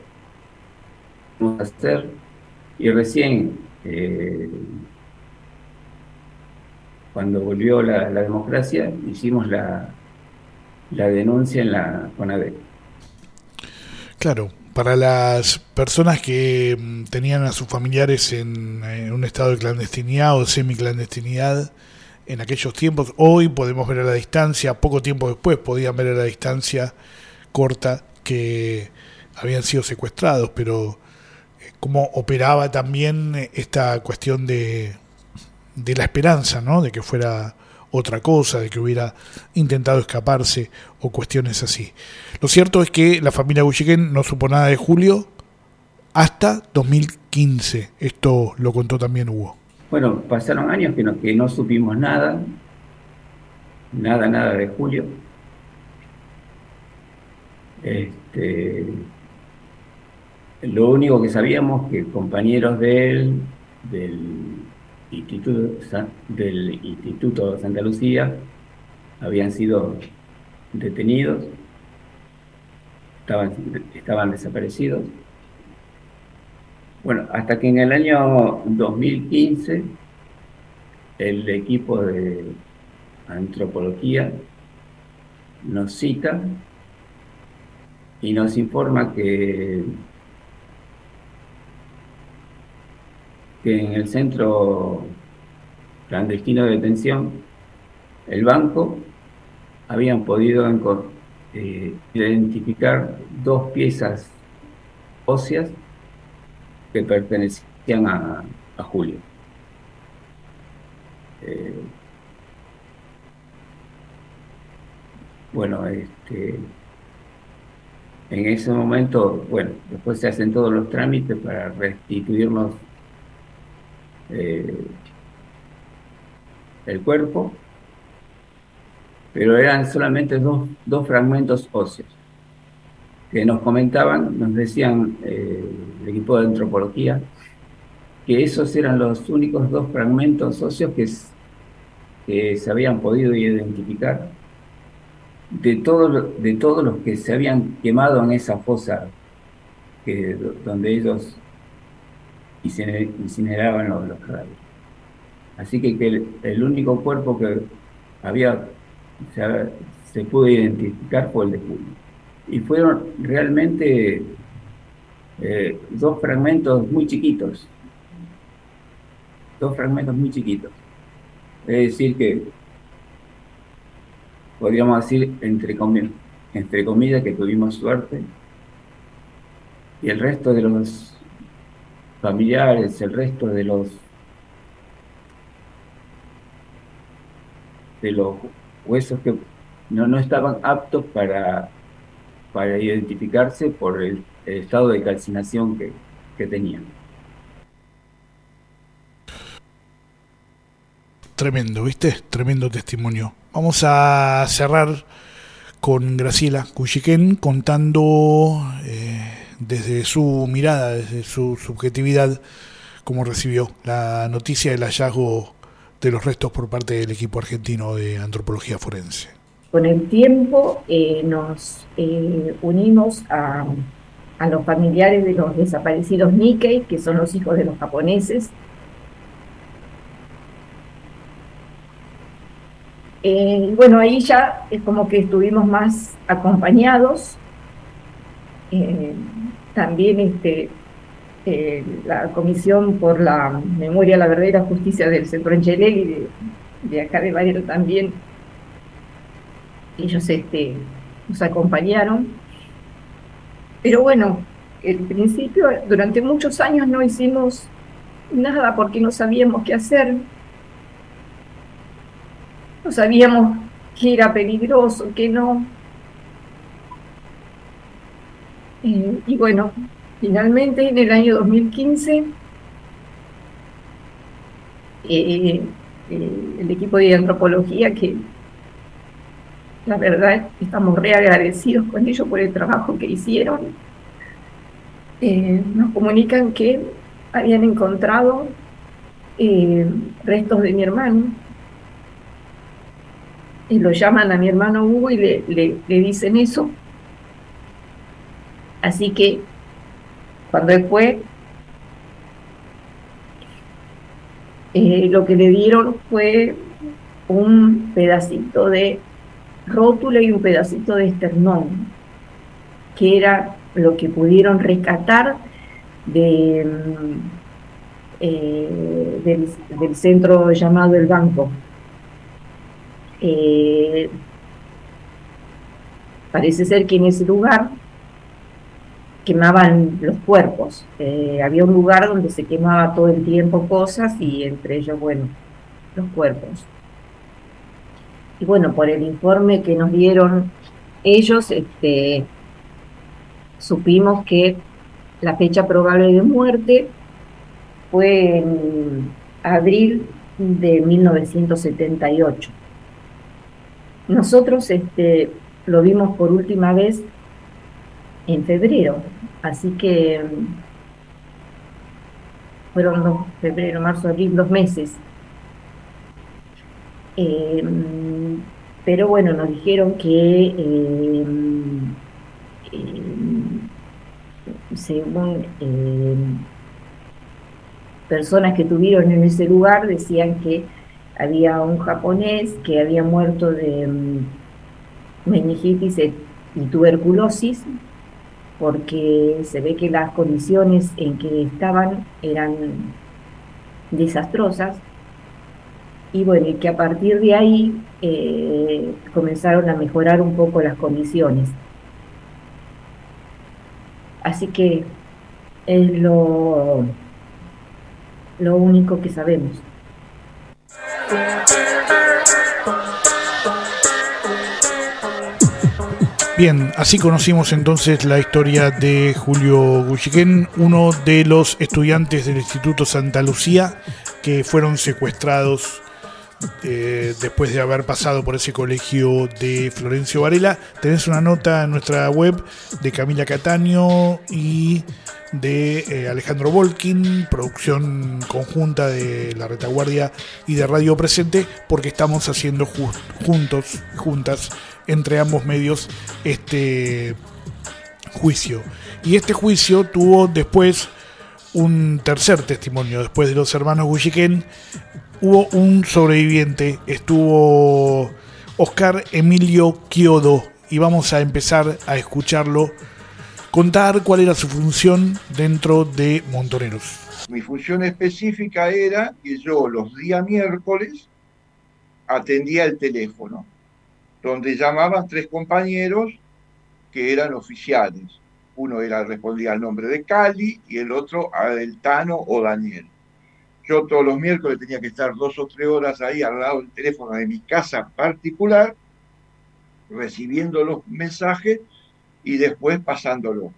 vamos a hacer. Y recién cuando volvió la democracia, hicimos la denuncia en la CONADEC. Claro, para las personas que tenían a sus familiares en un estado de clandestinidad o semiclandestinidad en aquellos tiempos, hoy podemos ver a la distancia, poco tiempo después podían ver a la distancia corta que habían sido secuestrados, pero cómo operaba también esta cuestión de la esperanza, ¿no? De que fuera otra cosa, de que hubiera intentado escaparse o cuestiones así. Lo cierto es que la familia Guilliquén no supo nada de Julio hasta 2015. Esto lo contó también Hugo. Bueno, pasaron años que no supimos nada de Julio. Lo único que sabíamos que compañeros de él, del Instituto Santa Lucía, habían sido detenidos, estaban desaparecidos. Bueno, hasta que en el año 2015 el equipo de antropología nos cita y nos informa que en el centro clandestino de detención, el banco, habían podido identificar 2 piezas óseas que pertenecían a Julio. Bueno, en ese momento, bueno, después se hacen todos los trámites para restituirnos el cuerpo, pero eran solamente dos fragmentos óseos que nos comentaban, nos decían el equipo de antropología, que esos eran los únicos 2 fragmentos óseos que se habían podido identificar de todos los que se habían quemado en esa fosa donde ellos incineraban los cadáveres. Así que el único cuerpo que se pudo identificar fue el de Julio. Y fueron realmente 2 fragmentos muy chiquitos. 2 fragmentos muy chiquitos. Es decir que podríamos decir entre comillas que tuvimos suerte, y el resto de los familiares, el resto de los huesos que no estaban aptos para identificarse por el estado de calcinación que tenían. Tremendo, ¿viste? Tremendo testimonio. Vamos a cerrar con Graciela Guilliquén contando desde su mirada, desde su subjetividad, cómo recibió la noticia del hallazgo de los restos por parte del equipo argentino de antropología forense. Con el tiempo nos unimos a los familiares de los desaparecidos Nikkei, que son los hijos de los japoneses. Bueno, ahí ya es como que estuvimos más acompañados. También la Comisión por la Memoria, la Verdad y la Justicia del Centro Angelelli, de acá de Varela también, ellos nos acompañaron. Pero bueno, al principio, durante muchos años no hicimos nada porque no sabíamos qué hacer. No sabíamos qué era peligroso, qué no. Y bueno, finalmente en el año 2015, el equipo de antropología, que la verdad estamos re agradecidos con ellos por el trabajo que hicieron, nos comunican que habían encontrado restos de mi hermano. Y lo llaman a mi hermano Hugo y le dicen eso. Así que cuando él fue, lo que le dieron fue un pedacito de rótula y un pedacito de esternón, que era lo que pudieron rescatar del centro llamado El Banco. Parece ser que en ese lugar quemaban los cuerpos. Había un lugar donde se quemaba todo el tiempo cosas y entre ellos, bueno, los cuerpos. Y bueno, por el informe que nos dieron ellos, supimos que la fecha probable de muerte fue en abril de 1978. Nosotros lo vimos por última vez en febrero, así que fueron febrero, marzo, abril, 2 meses. Pero bueno, nos dijeron que según personas que tuvieron en ese lugar, decían que había un japonés que había muerto de meningitis y tuberculosis, porque se ve que las condiciones en que estaban eran desastrosas, y bueno, y que a partir de ahí comenzaron a mejorar un poco las condiciones. Así que es lo único que sabemos. Bien, así conocimos entonces la historia de Julio Guilliquén, uno de los estudiantes del Instituto Santa Lucía que fueron secuestrados después de haber pasado por ese colegio de Florencio Varela. Tenés una nota en nuestra web de Camila Cataño y de Alejandro Volkin, producción conjunta de La Retaguardia y de Radio Presente, porque estamos haciendo juntas entre ambos medios este juicio. Y este juicio tuvo después un tercer testimonio. Después de los hermanos Guilliquén hubo un sobreviviente, estuvo Oscar Emilio Chiodo, y vamos a empezar a escucharlo contar cuál era su función dentro de Montoneros. Mi función específica era que yo los días miércoles atendía el teléfono, donde llamaban 3 compañeros que eran oficiales. Uno respondía al nombre de Cali y el otro a del Tano o Daniel. Yo todos los miércoles tenía que estar 2 o 3 horas ahí al lado del teléfono de mi casa particular, recibiendo los mensajes y después pasándolos.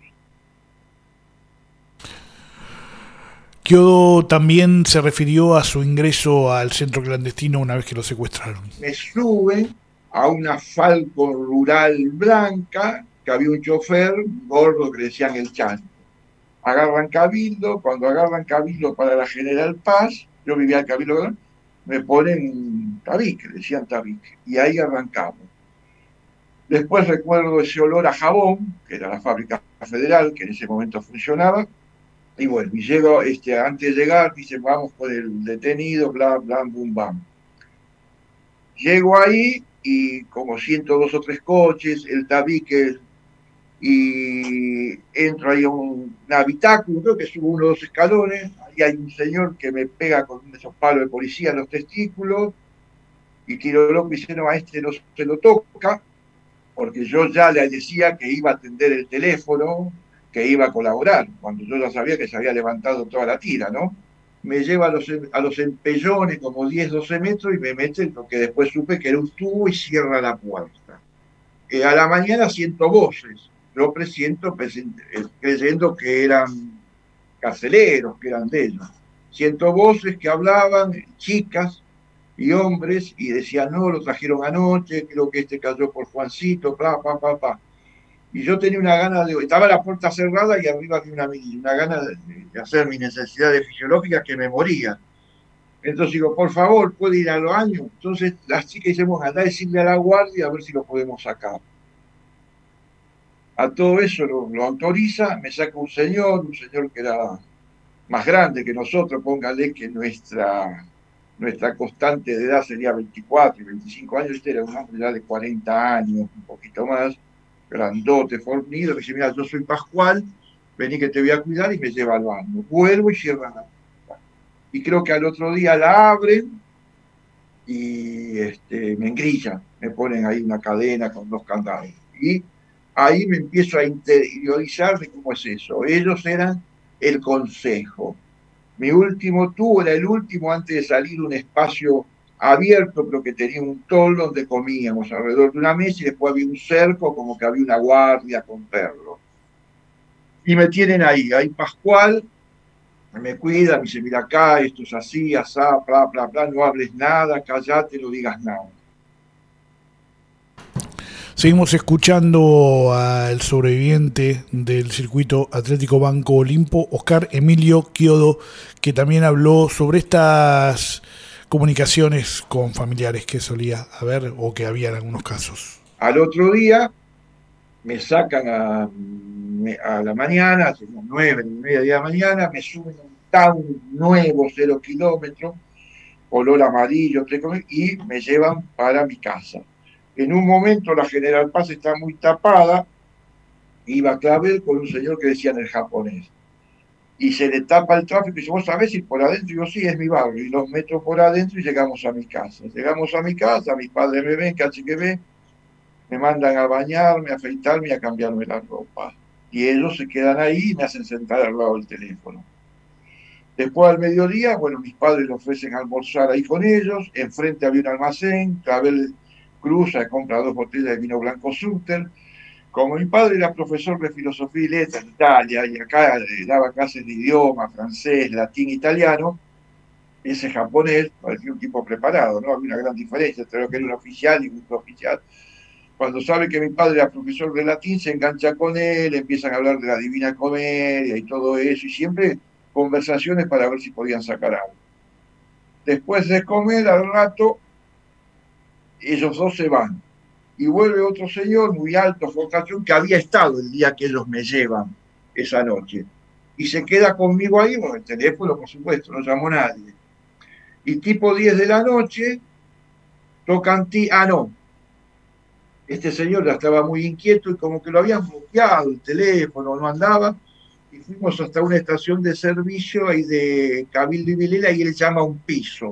Chiodo también se refirió a su ingreso al centro clandestino una vez que lo secuestraron. Me suben a una Falcon rural blanca, que había un chofer gordo que le decían el Chancho. Agarran Cabildo, cuando agarran Cabildo para la General Paz, yo vivía en Cabildo, me ponen tabique, le decían tabique, y ahí arrancamos. Después recuerdo ese olor a jabón, que era la fábrica federal, que en ese momento funcionaba, y bueno, y llego, antes de llegar, dicen, vamos con el detenido, bla, bla, bum, bam. Llego ahí, y como 102 o 3 coches, el tabique, y entro ahí a un habitáculo, creo que subo 1 o 2 escalones, ahí hay un señor que me pega con esos palos de policía en los testículos, y tiro loco y dice, no, a este no se lo toca, porque yo ya le decía que iba a atender el teléfono, que iba a colaborar, cuando yo ya sabía que se había levantado toda la tira, ¿no? Me lleva a los empellones como 10, 12 metros y me mete lo que después supe que era un tubo y cierra la puerta. A la mañana siento voces, yo presiento creyendo que eran carceleros, que eran de ellos. Siento voces que hablaban, chicas y hombres, y decían, no, lo trajeron anoche, creo que cayó por Juancito, pa, pa, pa, pa. Y yo tenía una gana estaba la puerta cerrada y arriba había una gana de hacer mis necesidades fisiológicas que me moría. Entonces digo, por favor, ¿puede ir a los años? Entonces las chicas hicimos andar a decirle a la guardia a ver si lo podemos sacar. A todo eso lo autoriza, me saca un señor que era más grande que nosotros, póngale que nuestra constante de edad sería 24 y 25 años, este era un hombre ya de 40 años, un poquito más, grandote, fornido, que dice, mira, yo soy Pascual, vení que te voy a cuidar, y me lleva al baño. Vuelvo y cierran la puerta. Y creo que al otro día la abren y me engrillan, me ponen ahí una cadena con 2 candados. Y ahí me empiezo a interiorizar de cómo es eso. Ellos eran el consejo. Mi último tubo era el último antes de salir, un espacio abierto, pero que tenía un toldo donde comíamos alrededor de una mesa, y después había un cerco, como que había una guardia con perros. Y me tienen ahí Pascual me cuida, me dice, mira acá, esto es así, asá, bla, bla, bla, no hables nada, callate, no digas nada. Seguimos escuchando al sobreviviente del circuito Atlético Banco Olimpo, Oscar Emilio Chiodo, que también habló sobre estas comunicaciones con familiares que solía haber o que había en algunos casos. Al otro día me sacan a la mañana, a las 9:30 de la mañana, me suben a un Taun nuevo, 0 kilómetros, color amarillo, y me llevan para mi casa. En un momento la General Paz está muy tapada, iba a Clavel con un señor que decía en el japonés, y se le tapa el tráfico y dice, ¿vos sabés ir por adentro? Y yo, sí, es mi barrio, y los meto por adentro y llegamos a mi casa. Llegamos a mi casa, mis padres me ven, caché que ven, me mandan a bañarme, a afeitarme y a cambiarme la ropa. Y ellos se quedan ahí y me hacen sentar al lado del teléfono. Después al mediodía, bueno, mis padres le ofrecen almorzar ahí con ellos, enfrente había un almacén, Clavel cruza y compra 2 botellas de vino blanco Sutter. Como mi padre era profesor de filosofía y letras en Italia, y acá daba clases de idioma, francés, latín, italiano, ese japonés parecía un tipo preparado, ¿no? Había una gran diferencia entre lo que era un oficial y un oficial. Cuando sabe que mi padre era profesor de latín, se engancha con él, empiezan a hablar de la Divina Comedia y todo eso, y siempre conversaciones para ver si podían sacar algo. Después de comer, al rato, ellos 2 se van. Y vuelve otro señor muy alto, fortación, que había estado el día que ellos me llevan esa noche. Y se queda conmigo ahí, bueno, el teléfono, por supuesto, no llamó nadie. Y tipo 10 de la noche, tocan no. Este señor ya estaba muy inquieto y como que lo habían bloqueado el teléfono, no andaba. Y fuimos hasta una estación de servicio ahí de Cabildo y Vilela, y él llama a un piso.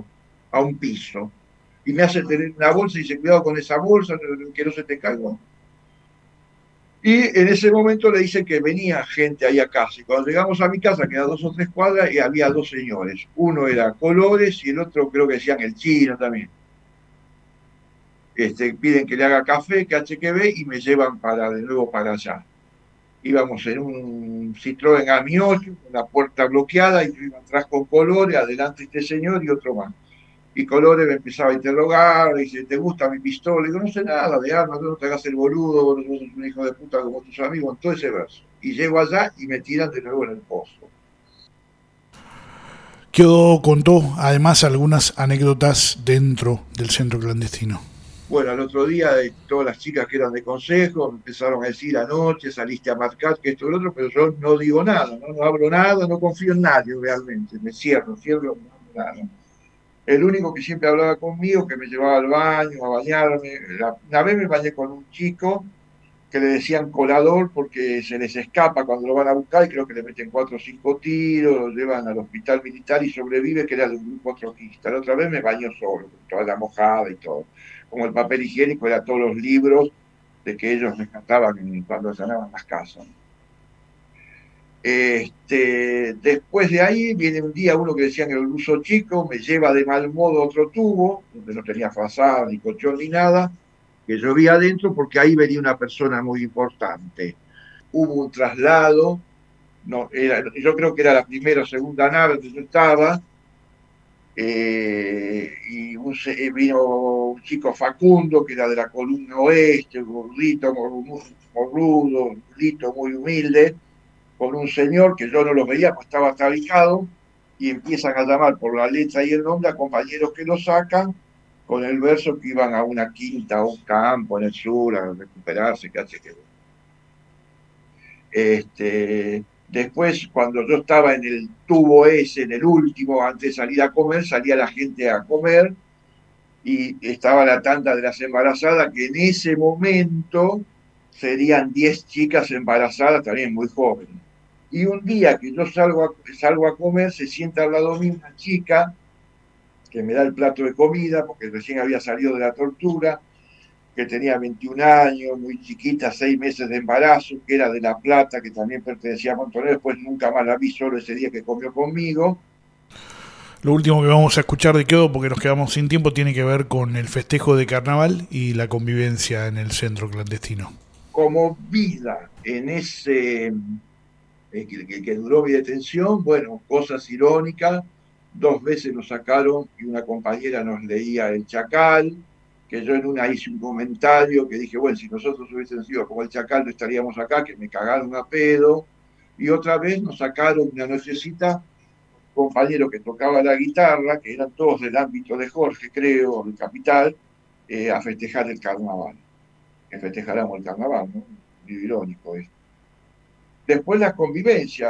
Y me hace tener una bolsa y dice, cuidado con esa bolsa, que no se te caiga. Y en ese momento le dicen que venía gente ahí a casa. Y cuando llegamos a mi casa, que era 2 o 3 cuadras, y había 2 señores. Uno era Colores y el otro creo que decían el chino también. Piden que le haga café, HQB, y me llevan de nuevo para allá. Íbamos en un Citroën A8, con la puerta bloqueada, y yo iba atrás con Colores, adelante este señor y otro más. Y Colores me empezaba a interrogar, dice, ¿te gusta mi pistola? Y digo, no sé nada de armas, no te hagas el boludo, vos sos un hijo de puta como tus amigos, en todo ese verso. Y llego allá y me tiran de nuevo en el pozo. Chiodo contó además algunas anécdotas dentro del centro clandestino. Bueno, al otro día, todas las chicas que eran de consejo me empezaron a decir, anoche saliste a marcar, que esto y lo otro, pero yo no digo nada, no hablo nada, no confío en nadie realmente, me cierro, no hablo nada. El único que siempre hablaba conmigo, que me llevaba al baño, a bañarme. Una vez me bañé con un chico que le decían colador porque se les escapa cuando lo van a buscar, y creo que le meten 4 o 5 tiros, lo llevan al hospital militar y sobrevive, que era de un grupo troquista. La otra vez me bañó solo, con toda la mojada y todo. Como el papel higiénico era todos los libros de que ellos rescataban cuando allanaban las casas. Después de ahí viene un día uno que decían el ruso chico, me lleva de mal modo a otro tubo, donde no tenía frazada, ni colchón, ni nada, que yo vi adentro porque ahí venía una persona muy importante. Hubo un traslado, yo creo que era la primera o segunda nave donde yo estaba, y vino un chico Facundo, que era de la columna oeste, gordito, morrudo, gordito, muy humilde, con un señor que yo no lo veía, pues estaba tabicado, y empiezan a llamar por la letra y el nombre a compañeros que lo sacan, con el verso que iban a una quinta o un campo en el sur a recuperarse, Después, cuando yo estaba en el tubo ese, en el último, antes de salir a comer, salía la gente a comer y estaba la tanda de las embarazadas, que en ese momento serían 10 chicas embarazadas, también muy jóvenes. Y un día que yo salgo a comer, se sienta al lado mío una chica que me da el plato de comida, porque recién había salido de la tortura, que tenía 21 años, muy chiquita, 6 meses de embarazo, que era de La Plata, que también pertenecía a Montonero. Después nunca más la vi, solo ese día que comió conmigo. Lo último que vamos a escuchar de Quedo, porque nos quedamos sin tiempo, tiene que ver con el festejo de carnaval y la convivencia en el centro clandestino. Como vida en ese que duró mi detención, bueno, cosas irónicas. 2 veces nos sacaron y una compañera nos leía El Chacal, que yo en una hice un comentario que dije, bueno, si nosotros hubiesen sido como El Chacal no estaríamos acá, que me cagaron a pedo. Y otra vez nos sacaron una nochecita, compañero que tocaba la guitarra, que eran todos del ámbito de Jorge, creo, del Capital, a festejar el carnaval. Que festejáramos el carnaval, ¿no? Muy irónico esto. Después la convivencia,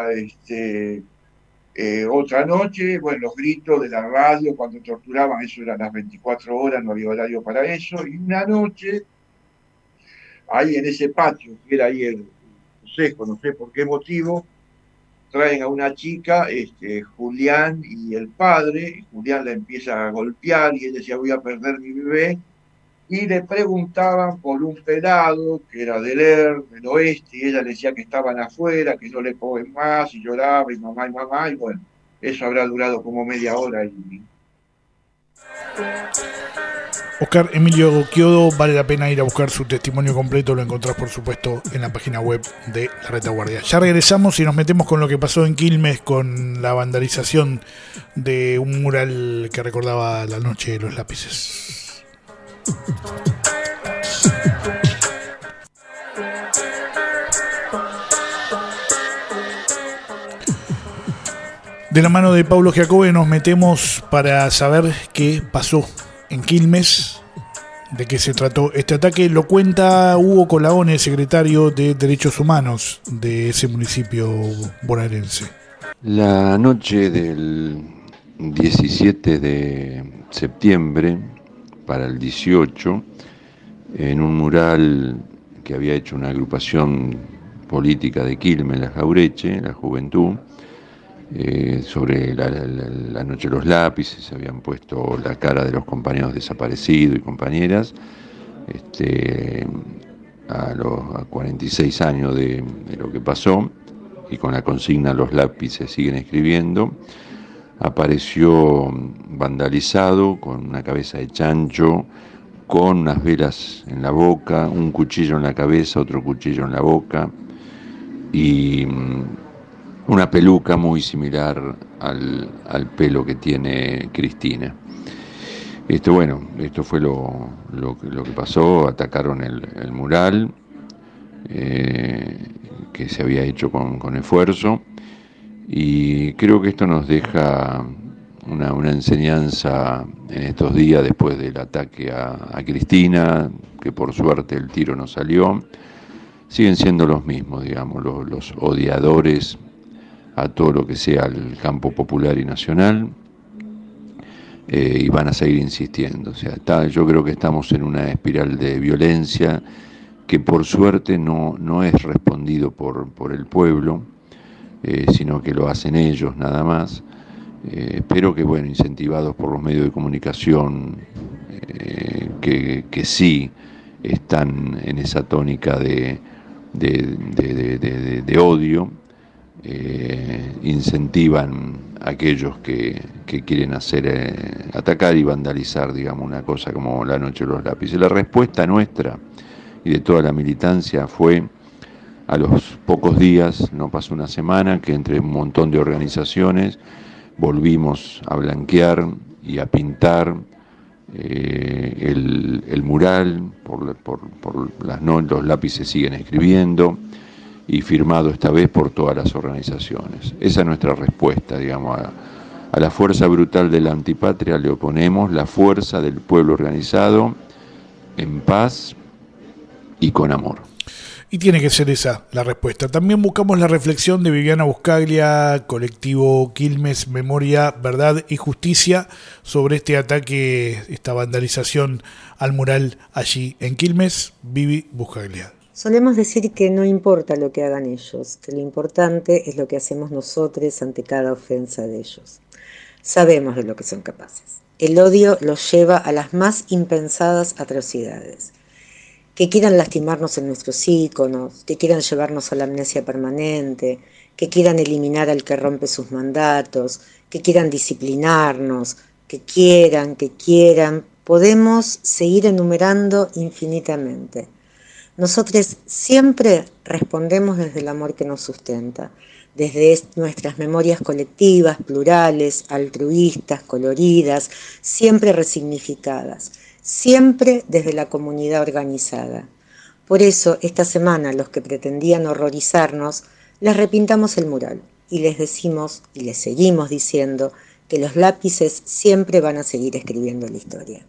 otra noche, bueno, los gritos de la radio cuando torturaban, eso eran las 24 horas, no había horario para eso, y una noche, ahí en ese patio, que era ahí el consejo, no sé por qué motivo, traen a una chica, Julián y el padre, y Julián la empieza a golpear y él decía, voy a perder mi bebé, y le preguntaban por un pelado que era del oeste, y ella le decía que estaban afuera, que no le cogen más, y lloraba, y mamá, y bueno, eso habrá durado como media hora. Oscar Emilio Quiodo, vale la pena ir a buscar su testimonio completo, lo encontrás por supuesto en la página web de La Retaguardia. Ya regresamos y nos metemos con lo que pasó en Quilmes, con la vandalización de un mural que recordaba la noche de los lápices. De la mano de Pablo Giacobbe nos metemos para saber qué pasó en Quilmes, de qué se trató este ataque. Lo cuenta Hugo Colaone, secretario de Derechos Humanos de ese municipio bonaerense. La noche del 17 de septiembre para el 18, en un mural que había hecho una agrupación política de Quilmes, la Jaureche, la Juventud, sobre la noche de los lápices, habían puesto la cara de los compañeros desaparecidos y compañeras, a 46 años de lo que pasó, y con la consigna los lápices siguen escribiendo. Apareció vandalizado con una cabeza de chancho, con unas velas en la boca, un cuchillo en la cabeza, otro cuchillo en la boca y una peluca muy similar al pelo que tiene Cristina. Esto fue lo que pasó. Atacaron el mural que se había hecho con esfuerzo. Y creo que esto nos deja una enseñanza en estos días después del ataque a Cristina, que por suerte el tiro no salió. Siguen siendo los mismos, digamos, los odiadores a todo lo que sea el campo popular y nacional, y van a seguir insistiendo. O sea, yo creo que estamos en una espiral de violencia que por suerte no es respondido por el pueblo, sino que lo hacen ellos nada más. Espero que, incentivados por los medios de comunicación que sí están en esa tónica de odio, incentivan a aquellos que quieren atacar y vandalizar, digamos, una cosa como la noche de los lápices. La respuesta nuestra y de toda la militancia fue, a los pocos días, no pasó una semana, que entre un montón de organizaciones volvimos a blanquear y a pintar el mural, los lápices siguen escribiendo, y firmado esta vez por todas las organizaciones. Esa es nuestra respuesta, digamos, a la fuerza brutal de la antipatria le oponemos la fuerza del pueblo organizado en paz y con amor. Y tiene que ser esa la respuesta. También buscamos la reflexión de Viviana Buscaglia, colectivo Quilmes, Memoria, Verdad y Justicia, sobre este ataque, esta vandalización al mural allí en Quilmes. Vivi Buscaglia. Solemos decir que no importa lo que hagan ellos, que lo importante es lo que hacemos nosotros ante cada ofensa de ellos. Sabemos de lo que son capaces. El odio los lleva a las más impensadas atrocidades. Que quieran lastimarnos en nuestros íconos, que quieran llevarnos a la amnesia permanente, que quieran eliminar al que rompe sus mandatos, que quieran disciplinarnos, que quieran, podemos seguir enumerando infinitamente. Nosotros siempre respondemos desde el amor que nos sustenta, desde nuestras memorias colectivas, plurales, altruistas, coloridas, siempre resignificadas. Siempre desde la comunidad organizada. Por eso, esta semana, los que pretendían horrorizarnos, les repintamos el mural y les decimos, y les seguimos diciendo, que los lápices siempre van a seguir escribiendo la historia.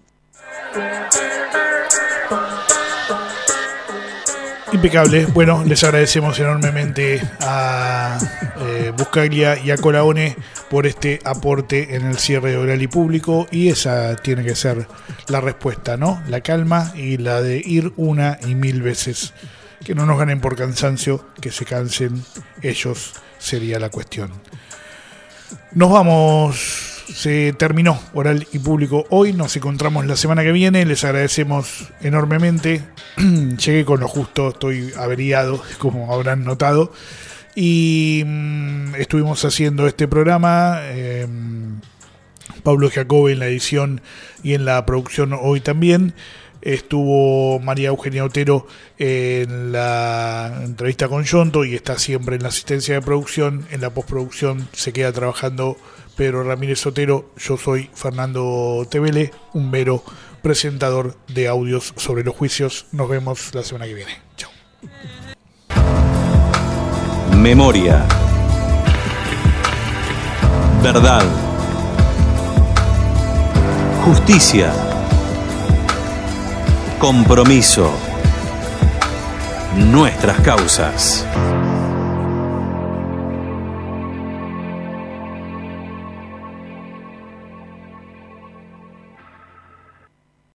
Impecable. Bueno, les agradecemos enormemente a Buscaglia y a Colaone por este aporte en el cierre oral y público, y esa tiene que ser la respuesta, ¿no? La calma y la de ir una y mil veces. Que no nos ganen por cansancio, que se cansen ellos, sería la cuestión. Nos vamos. Se terminó oral y público hoy, nos encontramos la semana que viene, les agradecemos enormemente. Llegué con lo justo, estoy averiado, como habrán notado, y estuvimos haciendo este programa, Pablo Jacobi en la edición y en la producción hoy también. Estuvo María Eugenia Otero en la entrevista con Yonto y está siempre en la asistencia de producción. En la postproducción se queda trabajando Pedro Ramírez Otero. Yo soy Fernando Tevele, un mero presentador de audios sobre los juicios. Nos vemos la semana que viene. Chao. Memoria. Verdad. Justicia. Compromiso. Nuestras causas.